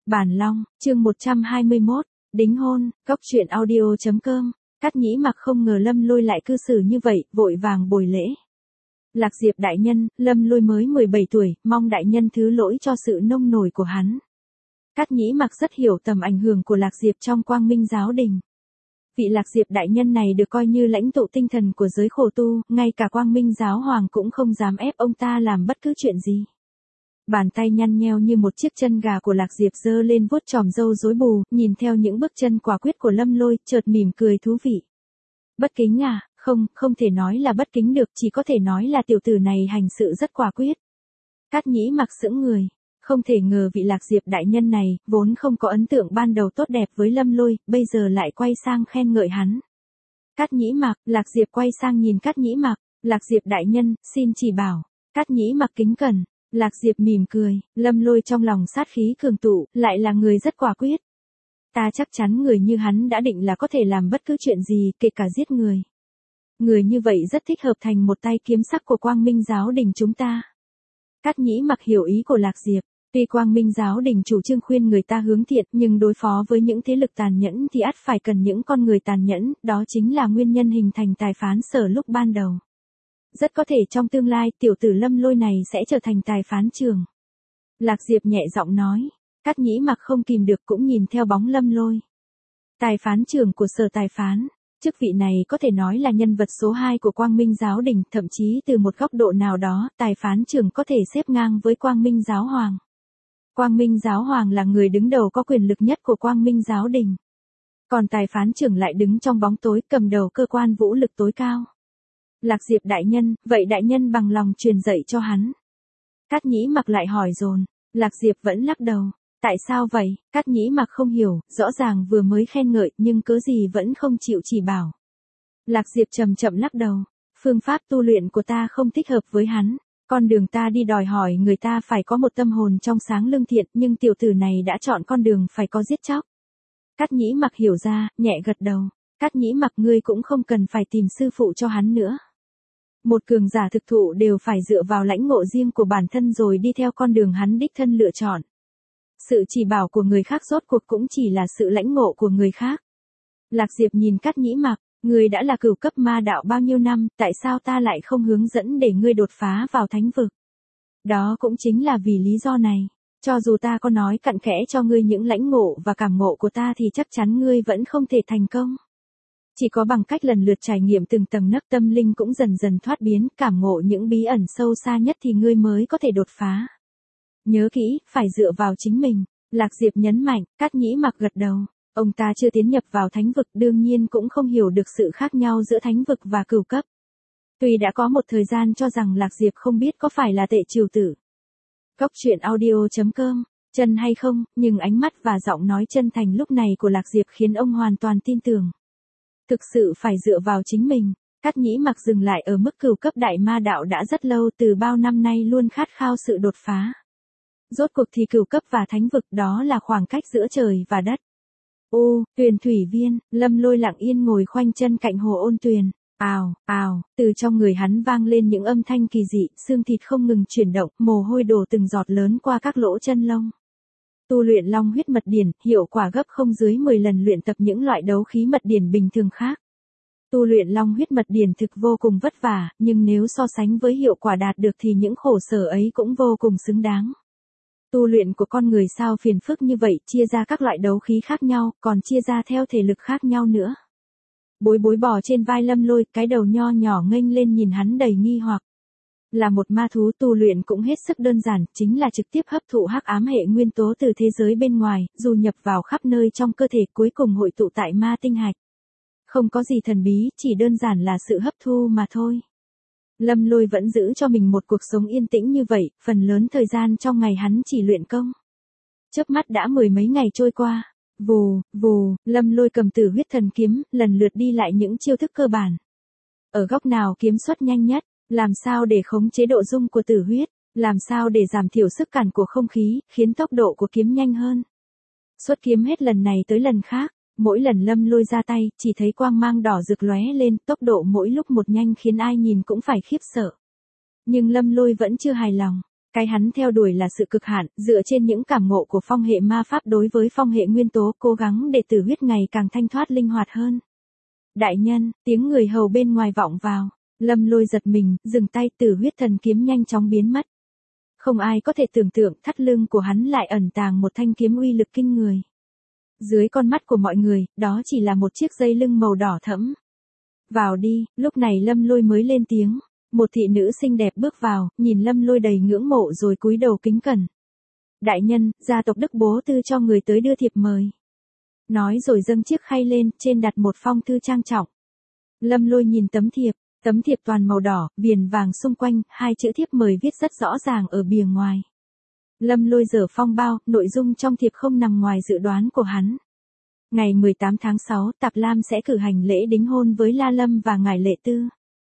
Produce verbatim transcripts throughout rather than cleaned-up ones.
Bản Long, chương một trăm hai mươi mốt, đính hôn, góc truyện audio chấm com. Cát Nhĩ Mặc không ngờ Lâm Lôi lại cư xử như vậy, vội vàng bồi lễ. Lạc Diệp đại nhân, Lâm Lôi mới mười bảy tuổi, mong đại nhân thứ lỗi cho sự nông nổi của hắn. Cát Nhĩ Mặc rất hiểu tầm ảnh hưởng của Lạc Diệp trong Quang Minh giáo đình. Vị Lạc Diệp đại nhân này được coi như lãnh tụ tinh thần của giới khổ tu, ngay cả Quang Minh giáo hoàng cũng không dám ép ông ta làm bất cứ chuyện gì. Bàn tay nhăn nheo như một chiếc chân gà của Lạc Diệp giơ lên vuốt chòm râu rối bù, nhìn theo những bước chân quả quyết của Lâm Lôi, chợt mỉm cười thú vị. Bất kính à, không, không thể nói là bất kính được, chỉ có thể nói là tiểu tử này hành sự rất quả quyết. Cát Nhĩ Mặc sững người, không thể ngờ vị Lạc Diệp đại nhân này, vốn không có ấn tượng ban đầu tốt đẹp với Lâm Lôi, bây giờ lại quay sang khen ngợi hắn. Cát Nhĩ Mặc, Lạc Diệp quay sang nhìn Cát Nhĩ Mặc, Lạc Diệp đại nhân, xin chỉ bảo. Cát Nhĩ Mặc kính cẩn. Lạc Diệp mỉm cười, Lâm Lôi trong lòng sát khí cường tụ, lại là người rất quả quyết. Ta chắc chắn người như hắn đã định là có thể làm bất cứ chuyện gì, kể cả giết người. Người như vậy rất thích hợp thành một tay kiếm sắc của Quang Minh giáo đình chúng ta. Cát Nhĩ Mặc hiểu ý của Lạc Diệp, tuy Quang Minh giáo đình chủ trương khuyên người ta hướng thiện, nhưng đối phó với những thế lực tàn nhẫn thì ắt phải cần những con người tàn nhẫn, đó chính là nguyên nhân hình thành tài phán sở lúc ban đầu. Rất có thể trong tương lai tiểu tử Lâm Lôi này sẽ trở thành tài phán trường. Lạc Diệp nhẹ giọng nói. Cát Nhĩ Mặc không kìm được cũng nhìn theo bóng Lâm Lôi. Tài phán trường của sở tài phán. Chức vị này có thể nói là nhân vật số hai của Quang Minh giáo đình, thậm chí từ một góc độ nào đó, tài phán trường có thể xếp ngang với Quang Minh giáo hoàng. Quang Minh giáo hoàng là người đứng đầu có quyền lực nhất của Quang Minh giáo đình. Còn tài phán trưởng lại đứng trong bóng tối, cầm đầu cơ quan vũ lực tối cao. Lạc Diệp đại nhân, vậy đại nhân bằng lòng truyền dạy cho hắn. Cát Nhĩ Mặc lại hỏi dồn. Lạc Diệp vẫn lắc đầu. Tại sao vậy? Cát Nhĩ Mặc không hiểu, rõ ràng vừa mới khen ngợi nhưng cớ gì vẫn không chịu chỉ bảo. Lạc Diệp chậm chậm lắc đầu. Phương pháp tu luyện của ta không thích hợp với hắn. Con đường ta đi đòi hỏi người ta phải có một tâm hồn trong sáng lương thiện, nhưng tiểu tử này đã chọn con đường phải có giết chóc. Cát Nhĩ Mặc hiểu ra, nhẹ gật đầu. Cát Nhĩ Mặc ngươi cũng không cần phải tìm sư phụ cho hắn nữa. Một cường giả thực thụ đều phải dựa vào lãnh ngộ riêng của bản thân rồi đi theo con đường hắn đích thân lựa chọn. Sự chỉ bảo của người khác rốt cuộc cũng chỉ là sự lãnh ngộ của người khác. Lạc Diệp nhìn Cát Nhĩ Mặc, ngươi đã là cửu cấp ma đạo bao nhiêu năm, tại sao ta lại không hướng dẫn để ngươi đột phá vào thánh vực? Đó cũng chính là vì lý do này. Cho dù ta có nói cặn kẽ cho ngươi những lãnh ngộ và cảm ngộ của ta thì chắc chắn ngươi vẫn không thể thành công. Chỉ có bằng cách lần lượt trải nghiệm từng tầng nấc tâm linh cũng dần dần thoát biến, cảm ngộ những bí ẩn sâu xa nhất thì ngươi mới có thể đột phá. Nhớ kỹ, phải dựa vào chính mình. Lạc Diệp nhấn mạnh. Cát Nhĩ Mặc gật đầu. Ông ta chưa tiến nhập vào thánh vực, đương nhiên cũng không hiểu được sự khác nhau giữa thánh vực và cửu cấp. Tuy đã có một thời gian cho rằng Lạc Diệp không biết có phải là tệ trừu tử. Góc truyện audio chấm com, chân hay không, nhưng ánh mắt và giọng nói chân thành lúc này của Lạc Diệp khiến ông hoàn toàn tin tưởng. Thực sự phải dựa vào chính mình. Cát Nhĩ Mặc dừng lại ở mức cửu cấp đại ma đạo đã rất lâu, từ bao năm nay luôn khát khao sự đột phá. Rốt cuộc thì cửu cấp và thánh vực đó là khoảng cách giữa trời và đất. Ô, Tuyền thủy viên, Lâm Lôi lặng yên ngồi khoanh chân cạnh hồ ôn tuyền. Ào, ào, từ trong người hắn vang lên những âm thanh kỳ dị, xương thịt không ngừng chuyển động, mồ hôi đổ từng giọt lớn qua các lỗ chân lông. Tu luyện Long huyết mật điển, hiệu quả gấp không dưới mười lần luyện tập những loại đấu khí mật điển bình thường khác. Tu luyện Long huyết mật điển thực vô cùng vất vả, nhưng nếu so sánh với hiệu quả đạt được thì những khổ sở ấy cũng vô cùng xứng đáng. Tu luyện của con người sao phiền phức như vậy, chia ra các loại đấu khí khác nhau, còn chia ra theo thể lực khác nhau nữa. Bối bối bò trên vai Lâm Lôi, cái đầu nho nhỏ nghênh lên nhìn hắn đầy nghi hoặc. Là một ma thú tu luyện cũng hết sức đơn giản, chính là trực tiếp hấp thụ hắc ám hệ nguyên tố từ thế giới bên ngoài, dù nhập vào khắp nơi trong cơ thể cuối cùng hội tụ tại ma tinh hạch. Không có gì thần bí, chỉ đơn giản là sự hấp thu mà thôi. Lâm Lôi vẫn giữ cho mình một cuộc sống yên tĩnh như vậy, phần lớn thời gian trong ngày hắn chỉ luyện công. Chớp mắt đã mười mấy ngày trôi qua. Vù, vù, Lâm Lôi cầm Tử huyết thần kiếm, lần lượt đi lại những chiêu thức cơ bản. Ở góc nào kiếm xuất nhanh nhất? Làm sao để khống chế độ dung của tử huyết? Làm sao để giảm thiểu sức cản của không khí, khiến tốc độ của kiếm nhanh hơn? Xuất kiếm hết lần này tới lần khác, mỗi lần Lâm Lôi ra tay, chỉ thấy quang mang đỏ rực lóe lên, tốc độ mỗi lúc một nhanh khiến ai nhìn cũng phải khiếp sợ. Nhưng Lâm Lôi vẫn chưa hài lòng. Cái hắn theo đuổi là sự cực hạn, dựa trên những cảm ngộ của phong hệ ma pháp đối với phong hệ nguyên tố, cố gắng để tử huyết ngày càng thanh thoát linh hoạt hơn. Đại nhân, tiếng người hầu bên ngoài vọng vào. Lâm Lôi giật mình, dừng tay, tử huyết thần kiếm nhanh chóng biến mất. Không ai có thể tưởng tượng thắt lưng của hắn lại ẩn tàng một thanh kiếm uy lực kinh người. Dưới con mắt của mọi người, đó chỉ là một chiếc dây lưng màu đỏ thẫm. Vào đi, lúc này Lâm Lôi mới lên tiếng. Một thị nữ xinh đẹp bước vào, nhìn Lâm Lôi đầy ngưỡng mộ rồi cúi đầu kính cẩn. Đại nhân, gia tộc Đức Bố Tư cho người tới đưa thiệp mời. Nói rồi dâng chiếc khay lên, trên đặt một phong thư trang trọng. Lâm Lôi nhìn tấm thiệp, tấm thiệp toàn màu đỏ, viền vàng xung quanh, hai chữ thiệp mời viết rất rõ ràng ở bìa ngoài. Lâm Lôi dở phong bao, nội dung trong thiệp không nằm ngoài dự đoán của hắn. Ngày mười tám tháng sáu, Tạp Lam sẽ cử hành lễ đính hôn với La Lâm và ngài Lệ Tư.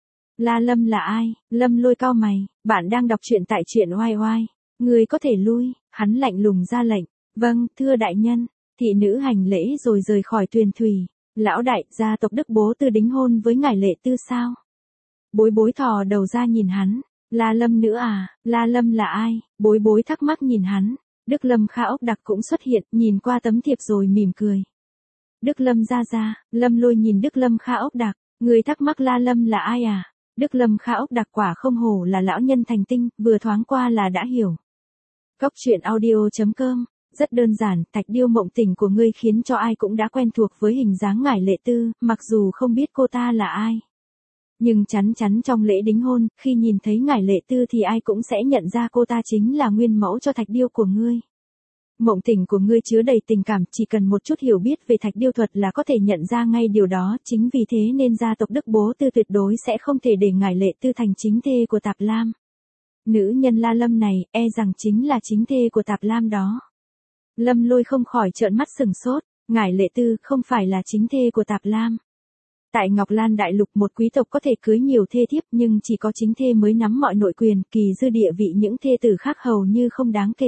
La Lâm là ai? Lâm Lôi cau mày, bạn đang đọc truyện tại truyện oai oai. Người có thể lui, hắn lạnh lùng ra lệnh. Vâng, thưa đại nhân. Thị nữ hành lễ rồi rời khỏi tuyền thủy. Lão đại, gia tộc Đức Bố Tư đính hôn với ngài Lệ Tư sao? Bối bối thò đầu ra nhìn hắn. La Lâm nữa à? La Lâm là ai? Bối bối thắc mắc nhìn hắn. Đức Lâm Kha ốc đặc cũng xuất hiện, nhìn qua tấm thiệp rồi mỉm cười. Đức Lâm ra ra, Lâm Lôi nhìn Đức Lâm Kha ốc đặc. Người thắc mắc La Lâm là ai à? Đức Lâm Kha ốc đặc quả không hổ là lão nhân thành tinh, vừa thoáng qua là đã hiểu. Cốc truyện audio chấm com. Rất đơn giản, thạch điêu mộng tình của ngươi khiến cho ai cũng đã quen thuộc với hình dáng ngải Lệ Tư, mặc dù không biết cô ta là ai. Nhưng chắn chắn trong lễ đính hôn, khi nhìn thấy ngải Lệ Tư thì ai cũng sẽ nhận ra cô ta chính là nguyên mẫu cho thạch điêu của ngươi. Mộng tình của ngươi chứa đầy tình cảm, chỉ cần một chút hiểu biết về thạch điêu thuật là có thể nhận ra ngay điều đó, chính vì thế nên gia tộc Đức Bố Tư tuyệt đối sẽ không thể để ngải Lệ Tư thành chính thê của Tạp Lam. Nữ nhân La Lâm này, e rằng chính là chính thê của Tạp Lam đó. Lâm Lôi không khỏi trợn mắt sừng sốt, ngải Lệ Tư không phải là chính thê của Tạp Lam. Tại Ngọc Lan Đại Lục một quý tộc có thể cưới nhiều thê thiếp nhưng chỉ có chính thê mới nắm mọi nội quyền, kỳ dư địa vị những thê tử khác hầu như không đáng kể.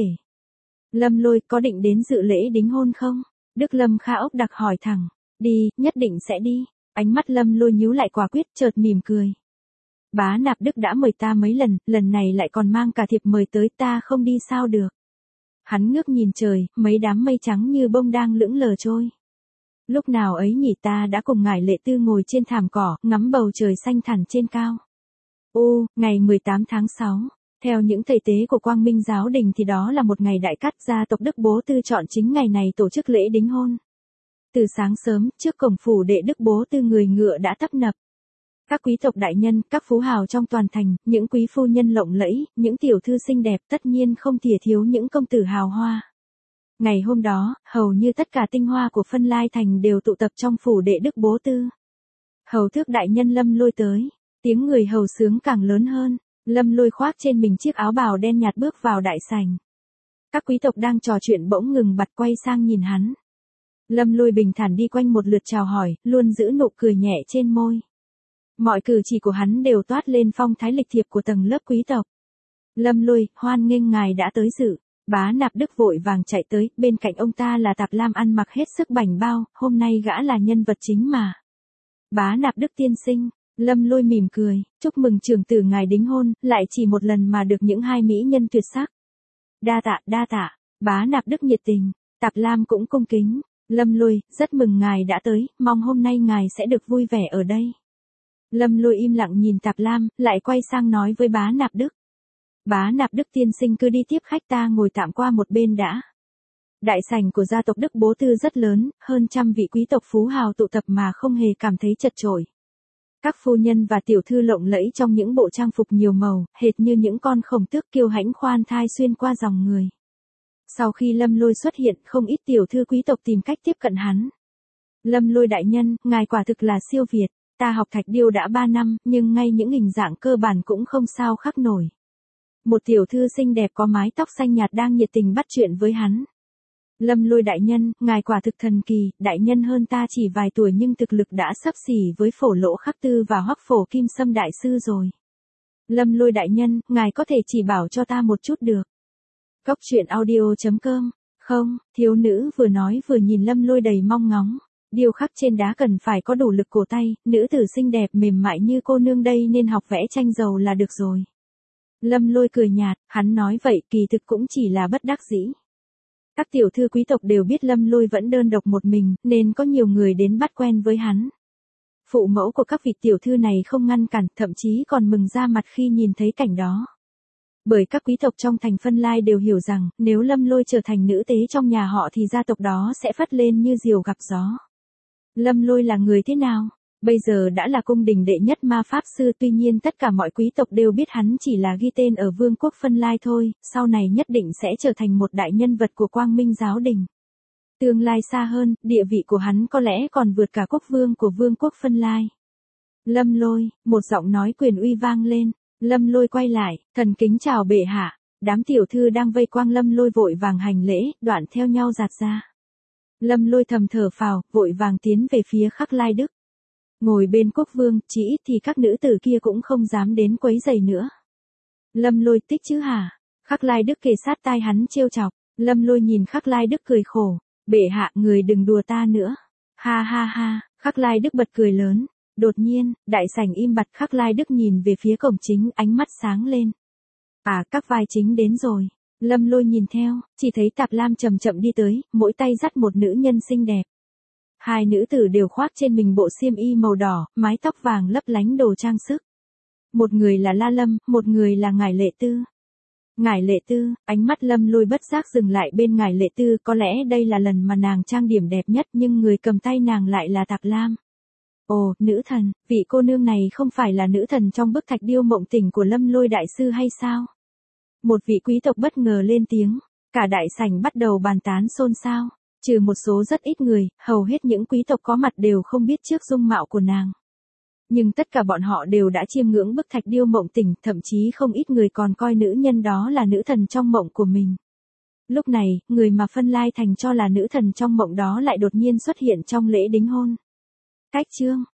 Lâm Lôi có định đến dự lễ đính hôn không? Đức Lâm Kha ốc đặc hỏi thẳng. Đi, nhất định sẽ đi. Ánh mắt Lâm Lôi nhíu lại quả quyết, chợt mỉm cười. Bá Nạp Đức đã mời ta mấy lần, lần này lại còn mang cả thiệp mời tới, ta không đi sao được. Hắn ngước nhìn trời, mấy đám mây trắng như bông đang lững lờ trôi. Lúc nào ấy nhỉ, ta đã cùng ngải Lệ Tư ngồi trên thảm cỏ, ngắm bầu trời xanh thẳn trên cao. Ô, ngày mười tám tháng sáu. Theo những thầy tế của Quang Minh giáo đình thì đó là một ngày đại cát, gia tộc Đức Bố Tư chọn chính ngày này tổ chức lễ đính hôn. Từ sáng sớm, trước cổng phủ đệ Đức Bố Tư người ngựa đã tấp nập. Các quý tộc đại nhân, các phú hào trong toàn thành, những quý phu nhân lộng lẫy, những tiểu thư xinh đẹp, tất nhiên không thìa thiếu những công tử hào hoa. Ngày hôm đó, hầu như tất cả tinh hoa của Phân Lai thành đều tụ tập trong phủ đệ Đức Bố Tư. Hầu thước đại nhân Lâm Lôi tới, tiếng người hầu sướng càng lớn hơn. Lâm Lôi khoác trên mình chiếc áo bào đen nhạt bước vào đại sảnh. Các quý tộc đang trò chuyện bỗng ngừng bặt quay sang nhìn hắn. Lâm Lôi bình thản đi quanh một lượt chào hỏi, luôn giữ nụ cười nhẹ trên môi. Mọi cử chỉ của hắn đều toát lên phong thái lịch thiệp của tầng lớp quý tộc. Lâm Lôi, hoan nghênh ngài đã tới dự. Bá Nạp Đức vội vàng chạy tới, bên cạnh ông ta là Tạp Lam ăn mặc hết sức bảnh bao, hôm nay gã là nhân vật chính mà. Bá Nạp Đức tiên sinh. Lâm Lôi mỉm cười, chúc mừng trưởng tử ngài đính hôn, lại chỉ một lần mà được những hai mỹ nhân tuyệt sắc. Đa tạ, đa tạ. Bá Nạp Đức nhiệt tình, Tạp Lam cũng cung kính. Lâm Lôi, rất mừng ngài đã tới, mong hôm nay ngài sẽ được vui vẻ ở đây. Lâm Lôi im lặng nhìn Tạp Lam, lại quay sang nói với Bá Nạp Đức. Bá Nạp Đức tiên sinh cứ đi tiếp khách, ta ngồi tạm qua một bên đã. Đại sảnh của gia tộc Đức Bố Tư rất lớn, hơn trăm vị quý tộc phú hào tụ tập mà không hề cảm thấy chật chội. Các phu nhân và tiểu thư lộng lẫy trong những bộ trang phục nhiều màu, hệt như những con khổng tước kiêu hãnh khoan thai xuyên qua dòng người. Sau khi Lâm Lôi xuất hiện, không ít tiểu thư quý tộc tìm cách tiếp cận hắn. Lâm Lôi đại nhân, ngài quả thực là siêu việt, ta học thạch điêu đã ba năm, nhưng ngay những hình dạng cơ bản cũng không sao khắc nổi. Một tiểu thư xinh đẹp có mái tóc xanh nhạt đang nhiệt tình bắt chuyện với hắn. Lâm Lôi đại nhân, ngài quả thực thần kỳ, đại nhân hơn ta chỉ vài tuổi nhưng thực lực đã xấp xỉ với Phổ Lỗ Khắc Tư và Hoắc Phổ Kim Sâm đại sư rồi. Lâm Lôi đại nhân, ngài có thể chỉ bảo cho ta một chút được. Cốc truyện audio chấm com. Không, thiếu nữ vừa nói vừa nhìn Lâm Lôi đầy mong ngóng. Điêu khắc trên đá cần phải có đủ lực cổ tay, nữ tử xinh đẹp mềm mại như cô nương đây nên học vẽ tranh dầu là được rồi. Lâm Lôi cười nhạt, hắn nói vậy kỳ thực cũng chỉ là bất đắc dĩ. Các tiểu thư quý tộc đều biết Lâm Lôi vẫn đơn độc một mình, nên có nhiều người đến bắt quen với hắn. Phụ mẫu của các vị tiểu thư này không ngăn cản, thậm chí còn mừng ra mặt khi nhìn thấy cảnh đó. Bởi các quý tộc trong thành Phân Lai đều hiểu rằng, nếu Lâm Lôi trở thành nữ tế trong nhà họ thì gia tộc đó sẽ phất lên như diều gặp gió. Lâm Lôi là người thế nào? Bây giờ đã là cung đình đệ nhất ma pháp sư, tuy nhiên tất cả mọi quý tộc đều biết hắn chỉ là ghi tên ở vương quốc Phân Lai thôi, sau này nhất định sẽ trở thành một đại nhân vật của Quang Minh giáo đình. Tương lai xa hơn, địa vị của hắn có lẽ còn vượt cả quốc vương của vương quốc Phân Lai. Lâm Lôi, một giọng nói quyền uy vang lên. Lâm Lôi quay lại, thần kính chào bệ hạ. Đám tiểu thư đang vây quanh Lâm Lôi vội vàng hành lễ, đoạn theo nhau giạt ra. Lâm Lôi thầm thở phào, vội vàng tiến về phía Khắc Lai Đức. Ngồi bên quốc vương, chỉ ít thì các nữ tử kia cũng không dám đến quấy rầy nữa. Lâm Lôi tích chứ hả? Khắc Lai Đức kề sát tai hắn trêu chọc. Lâm Lôi nhìn Khắc Lai Đức cười khổ. Bệ hạ, người đừng đùa ta nữa. Ha ha ha, Khắc Lai Đức bật cười lớn. Đột nhiên, đại sảnh im bặt, Khắc Lai Đức nhìn về phía cổng chính, ánh mắt sáng lên. À, các vai chính đến rồi. Lâm Lôi nhìn theo, chỉ thấy Tạp Lam chậm chậm đi tới, mỗi tay dắt một nữ nhân xinh đẹp. Hai nữ tử đều khoác trên mình bộ xiêm y màu đỏ, mái tóc vàng lấp lánh đồ trang sức. Một người là La Lâm, một người là Ngải Lệ Tư. Ngải Lệ Tư, ánh mắt Lâm Lôi bất giác dừng lại bên Ngải Lệ Tư, có lẽ đây là lần mà nàng trang điểm đẹp nhất, nhưng người cầm tay nàng lại là Tạp Lam. Ồ, nữ thần, vị cô nương này không phải là nữ thần trong bức thạch điêu mộng tình của Lâm Lôi đại sư hay sao? Một vị quý tộc bất ngờ lên tiếng, cả đại sảnh bắt đầu bàn tán xôn xao, trừ một số rất ít người, hầu hết những quý tộc có mặt đều không biết trước dung mạo của nàng. Nhưng tất cả bọn họ đều đã chiêm ngưỡng bức thạch điêu mộng tình, thậm chí không ít người còn coi nữ nhân đó là nữ thần trong mộng của mình. Lúc này, người mà Phân Lai thành cho là nữ thần trong mộng đó lại đột nhiên xuất hiện trong lễ đính hôn. Cách chương